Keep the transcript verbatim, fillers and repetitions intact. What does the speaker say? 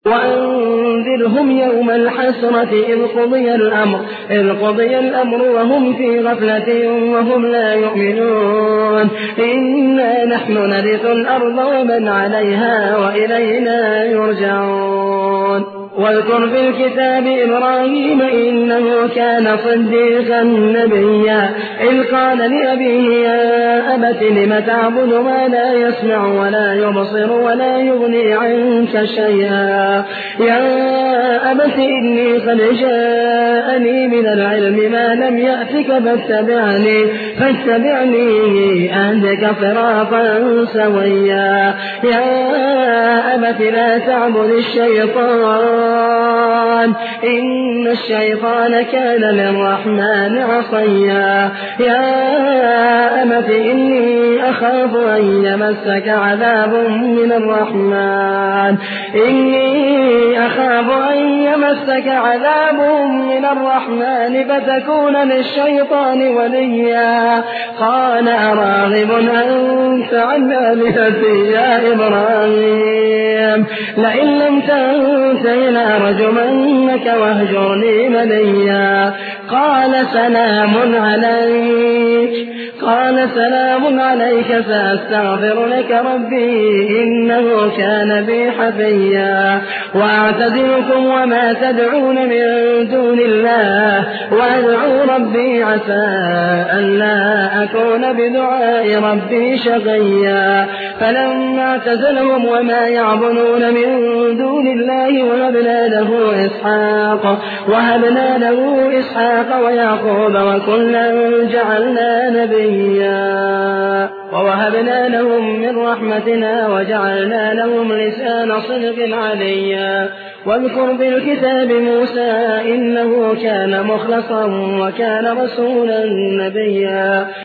وأنذرهم يوم الحسرة إذ قضي الأمر إذ قضي الأمر وهم في غفلة وهم لا يؤمنون إنا نحن نرث الأرض ومن عليها وإلينا يرجعون واذكر في الكتاب إبراهيم إنه كان صديقا نبيا إذ قال لأبيه يا أبت لم تعبد ما لا يسمع ولا يبصر ولا يغني عنك شيئا يا أبت إني قد جاءني من العلم ما لم يأتك فاتبعني فاتبعني أهدك صراطا سويا يا أبت لا تعبد الشيطان إن الشيطان كان للرحمن عصيا يا أبت إني أخاف أن يمسك عذاب من الرحمن إني أخاف أن يمسك عذاب من الرحمن فتكون للشيطان وليا قال أراغب أنت عن آلهتي يا إبراهيم لئن لم تنته لأرجمنك واهجرني مليا قال سلام عليك قال سلام عليك سأستغفر لك ربي إنه كان بي حفيا وأعتزلكم وما تدعون من دون الله وأدعو ربي عسى ألا أكون بدعاء ربي شقيا فلما اعتزلهم وما يعبدون من دون الله وهبنا له إسحاق وهبنا له إسحاق ويعقوب وكلا جعلنا نبيا ووهبنا لهم من رحمتنا وجعلنا لهم لسان صدق عليا واذكر في الكتاب موسى إنه كان مخلصا وكان رسولا نبيا